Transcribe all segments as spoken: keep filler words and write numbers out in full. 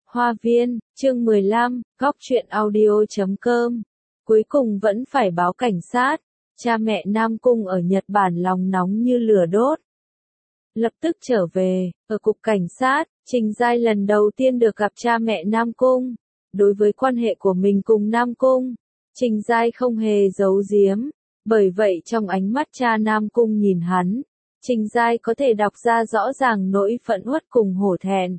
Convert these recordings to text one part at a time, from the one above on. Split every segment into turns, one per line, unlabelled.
Hoa viên, chương mười lăm, góc truyện audio chấm com. Cuối cùng vẫn phải báo cảnh sát. Cha mẹ Nam Cung ở Nhật Bản lòng nóng như lửa đốt. Lập tức trở về, ở cục cảnh sát, Trình Giai lần đầu tiên được gặp cha mẹ Nam Cung. Đối với quan hệ của mình cùng Nam Cung, Trình Giai không hề giấu giếm. Bởi vậy trong ánh mắt cha Nam Cung nhìn hắn, Trình Giai có thể đọc ra rõ ràng nỗi phẫn uất cùng hổ thẹn.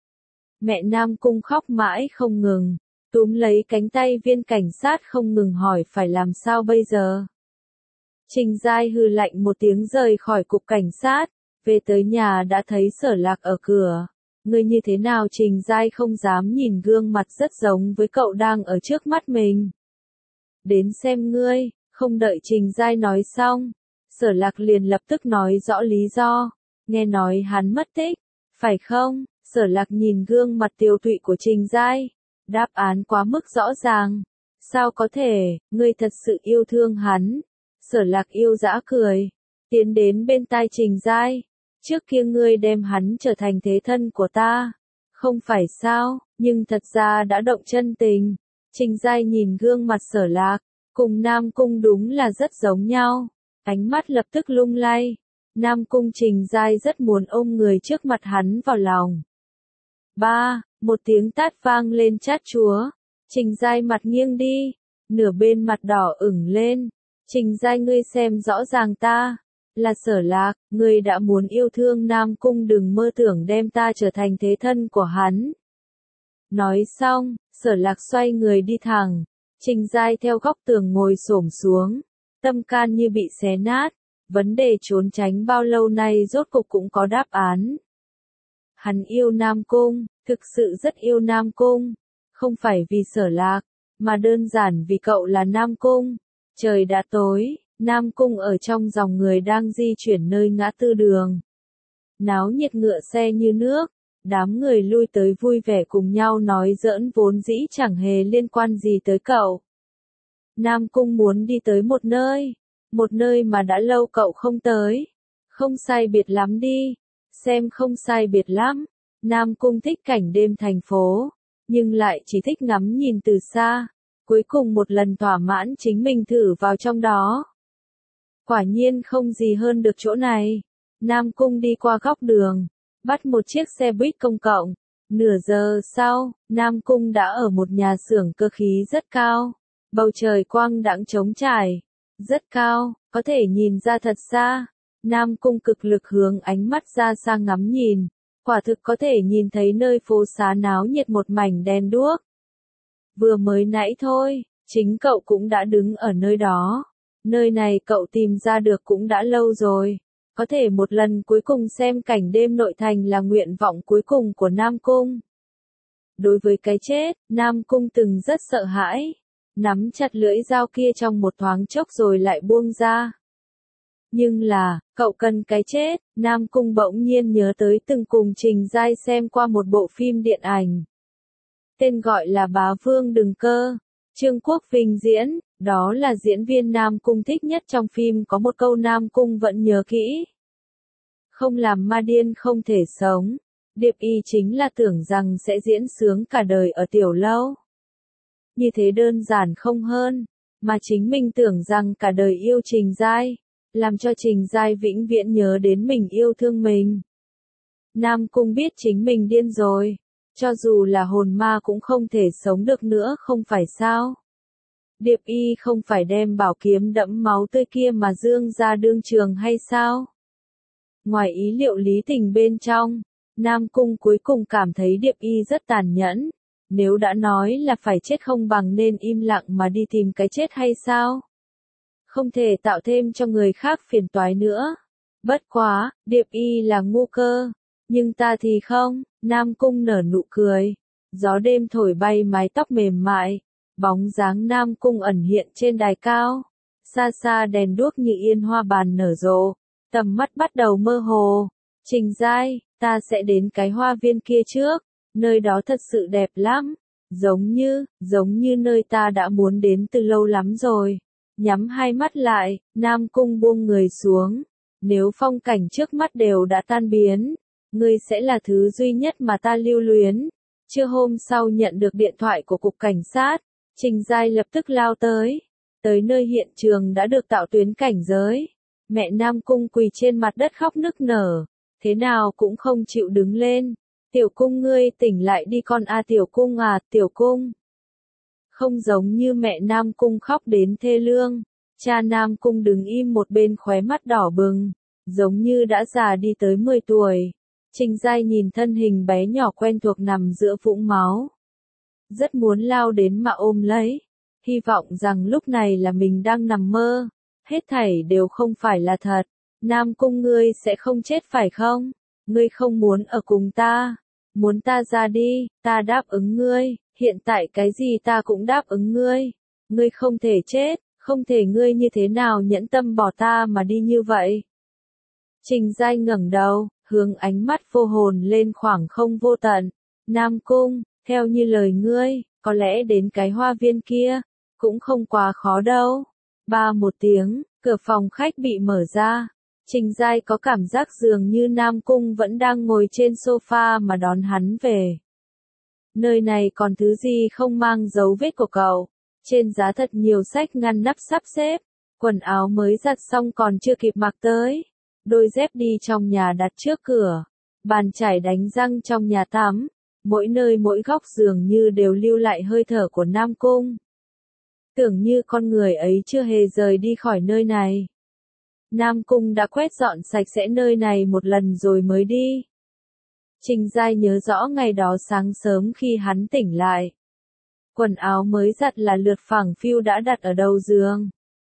Mẹ Nam Cung khóc mãi không ngừng, túm lấy cánh tay viên cảnh sát không ngừng hỏi phải làm sao bây giờ. Trình Giai hừ lạnh một tiếng rời khỏi cục cảnh sát, về tới nhà đã thấy Sở Lạc ở cửa. Ngươi như thế nào? Trình Giai không dám nhìn gương mặt rất giống với cậu đang ở trước mắt mình. Đến xem ngươi. Không đợi Trình Giai nói xong, Sở Lạc liền lập tức nói rõ lý do. Nghe nói hắn mất tích, phải không? Sở Lạc nhìn gương mặt tiều tụy của Trình Giai, đáp án quá mức rõ ràng. Sao có thể, ngươi thật sự yêu thương hắn? Sở Lạc yêu dã cười, tiến đến bên tai Trình Giai. Trước kia ngươi đem hắn trở thành thế thân của ta, không phải sao, nhưng thật ra đã động chân tình. Trình Giai nhìn gương mặt Sở Lạc, cùng Nam Cung đúng là rất giống nhau. Ánh mắt lập tức lung lay. Nam Cung Trình Giai rất muốn ôm người trước mặt hắn vào lòng. Ba, một tiếng tát vang lên chát chúa. Trình Giai mặt nghiêng đi, nửa bên mặt đỏ ửng lên. Trình Giai, ngươi xem rõ ràng ta là Sở Lạc, ngươi đã muốn yêu thương Nam Cung, đừng mơ tưởng đem ta trở thành thế thân của hắn. Nói xong, Sở Lạc xoay người đi thẳng. Trình Giai theo góc tường ngồi xổm xuống, tâm can như bị xé nát. Vấn đề trốn tránh bao lâu nay rốt cục cũng có đáp án. Hắn yêu Nam Cung, thực sự rất yêu Nam Cung, không phải vì Sở Lạc, mà đơn giản vì cậu là Nam Cung. Trời đã tối, Nam Cung ở trong dòng người đang di chuyển nơi ngã tư đường. Náo nhiệt ngựa xe như nước, đám người lui tới vui vẻ cùng nhau nói giỡn vốn dĩ chẳng hề liên quan gì tới cậu. Nam Cung muốn đi tới một nơi, một nơi mà đã lâu cậu không tới. Không sai biệt lắm đi, xem không sai biệt lắm. Nam Cung thích cảnh đêm thành phố, nhưng lại chỉ thích ngắm nhìn từ xa. Cuối cùng một lần thỏa mãn chính mình thử vào trong đó. Quả nhiên không gì hơn được chỗ này. Nam Cung đi qua góc đường, bắt một chiếc xe buýt công cộng. Nửa giờ sau, Nam Cung đã ở một nhà xưởng cơ khí rất cao. Bầu trời quang đãng trống trải, rất cao, có thể nhìn ra thật xa. Nam Cung cực lực hướng ánh mắt ra xa ngắm nhìn, quả thực có thể nhìn thấy nơi phố xá náo nhiệt một mảnh đèn đuốc. Vừa mới nãy thôi, chính cậu cũng đã đứng ở nơi đó. Nơi này cậu tìm ra được cũng đã lâu rồi. Có thể một lần cuối cùng xem cảnh đêm nội thành là nguyện vọng cuối cùng của Nam Cung. Đối với cái chết, Nam Cung từng rất sợ hãi. Nắm chặt lưỡi dao kia trong một thoáng chốc rồi lại buông ra. Nhưng là, cậu cần cái chết. Nam Cung bỗng nhiên nhớ tới từng cùng Trình Giai xem qua một bộ phim điện ảnh. Tên gọi là Bá Vương Đừng Cơ. Trương Quốc Vinh diễn, đó là diễn viên Nam Cung thích nhất trong phim, có một câu Nam Cung vẫn nhớ kỹ. Không làm ma điên không thể sống. Điệp Y chính là tưởng rằng sẽ diễn sướng cả đời ở tiểu lâu. Như thế đơn giản không hơn, mà chính mình tưởng rằng cả đời yêu Trình Giai, làm cho Trình Giai vĩnh viễn nhớ đến mình yêu thương mình. Nam Cung biết chính mình điên rồi, cho dù là hồn ma cũng không thể sống được nữa, không phải sao? Điệp Y không phải đem bảo kiếm đẫm máu tươi kia mà dương ra đương trường hay sao? Ngoài ý liệu lý tình bên trong, Nam Cung cuối cùng cảm thấy Điệp Y rất tàn nhẫn. Nếu đã nói là phải chết không bằng nên im lặng mà đi tìm cái chết hay sao? Không thể tạo thêm cho người khác phiền toái nữa. Bất quá, Điệp Y là ngu cơ, nhưng ta thì không. Nam Cung nở nụ cười. Gió đêm thổi bay mái tóc mềm mại, bóng dáng Nam Cung ẩn hiện trên đài cao. Xa xa đèn đuốc như yên hoa bàn nở rộ, tầm mắt bắt đầu mơ hồ. Trình Giai, ta sẽ đến cái hoa viên kia trước. Nơi đó thật sự đẹp lắm, giống như, giống như nơi ta đã muốn đến từ lâu lắm rồi. Nhắm hai mắt lại, Nam Cung buông người xuống. Nếu phong cảnh trước mắt đều đã tan biến, ngươi sẽ là thứ duy nhất mà ta lưu luyến. Trưa hôm sau nhận được điện thoại của cục cảnh sát, Trình Giai lập tức lao tới. Tới nơi hiện trường đã được tạo tuyến cảnh giới. Mẹ Nam Cung quỳ trên mặt đất khóc nức nở, thế nào cũng không chịu đứng lên. Tiểu Cung ngươi tỉnh lại đi con a Tiểu Cung à, Tiểu Cung. Không giống như mẹ Nam Cung khóc đến thê lương, cha Nam Cung đứng im một bên khóe mắt đỏ bừng, giống như đã già đi tới mười tuổi. Trình Giai nhìn thân hình bé nhỏ quen thuộc nằm giữa vũng máu. Rất muốn lao đến mà ôm lấy, hy vọng rằng lúc này là mình đang nằm mơ, hết thảy đều không phải là thật. Nam Cung ngươi sẽ không chết phải không? Ngươi không muốn ở cùng ta, muốn ta ra đi, ta đáp ứng ngươi, hiện tại cái gì ta cũng đáp ứng ngươi. Ngươi không thể chết, không thể ngươi như thế nào nhẫn tâm bỏ ta mà đi như vậy. Trình Giai ngẩng đầu, hướng ánh mắt vô hồn lên khoảng không vô tận. Nam Cung, theo như lời ngươi, có lẽ đến cái hoa viên kia, cũng không quá khó đâu. Ba một tiếng, cửa phòng khách bị mở ra. Trình Giai có cảm giác dường như Nam Cung vẫn đang ngồi trên sofa mà đón hắn về. Nơi này còn thứ gì không mang dấu vết của cậu. Trên giá thật nhiều sách ngăn nắp sắp xếp. Quần áo mới giặt xong còn chưa kịp mặc tới. Đôi dép đi trong nhà đặt trước cửa. Bàn chải đánh răng trong nhà tắm. Mỗi nơi mỗi góc dường như đều lưu lại hơi thở của Nam Cung. Tưởng như con người ấy chưa hề rời đi khỏi nơi này. Nam Cung đã quét dọn sạch sẽ nơi này một lần rồi mới đi. Trình Giai nhớ rõ ngày đó sáng sớm khi hắn tỉnh lại. Quần áo mới giặt là lượt phẳng phiu đã đặt ở đầu giường.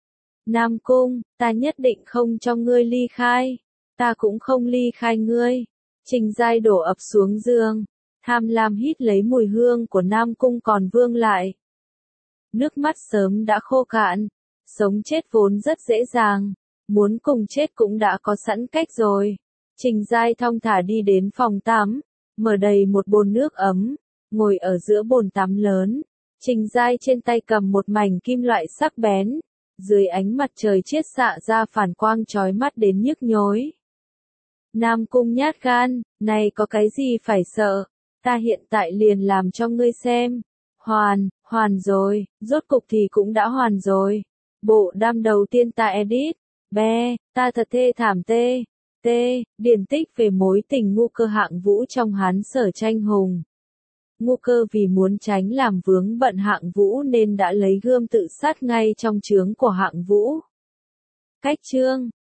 Nam Cung, ta nhất định không cho ngươi ly khai. Ta cũng không ly khai ngươi. Trình Giai đổ ập xuống giường. Tham lam hít lấy mùi hương của Nam Cung còn vương lại. Nước mắt sớm đã khô cạn. Sống chết vốn rất dễ dàng. Muốn cùng chết cũng đã có sẵn cách rồi. Trình Giai thong thả đi đến phòng tắm. Mở đầy một bồn nước ấm. Ngồi ở giữa bồn tắm lớn. Trình Giai trên tay cầm một mảnh kim loại sắc bén. Dưới ánh mặt trời chiết xạ ra phản quang chói mắt đến nhức nhối. Nam Cung nhát gan, này có cái gì phải sợ. Ta hiện tại liền làm cho ngươi xem. Hoàn, hoàn rồi, rốt cục thì cũng đã hoàn rồi. Bộ đam đầu tiên ta edit. Be, ta thật thê thảm tê. Tê, điển tích về mối tình ngu cơ Hạng Vũ trong Hán Sở Tranh Hùng. Ngu cơ vì muốn tránh làm vướng bận Hạng Vũ nên đã lấy gươm tự sát ngay trong trướng của Hạng Vũ. Cách chương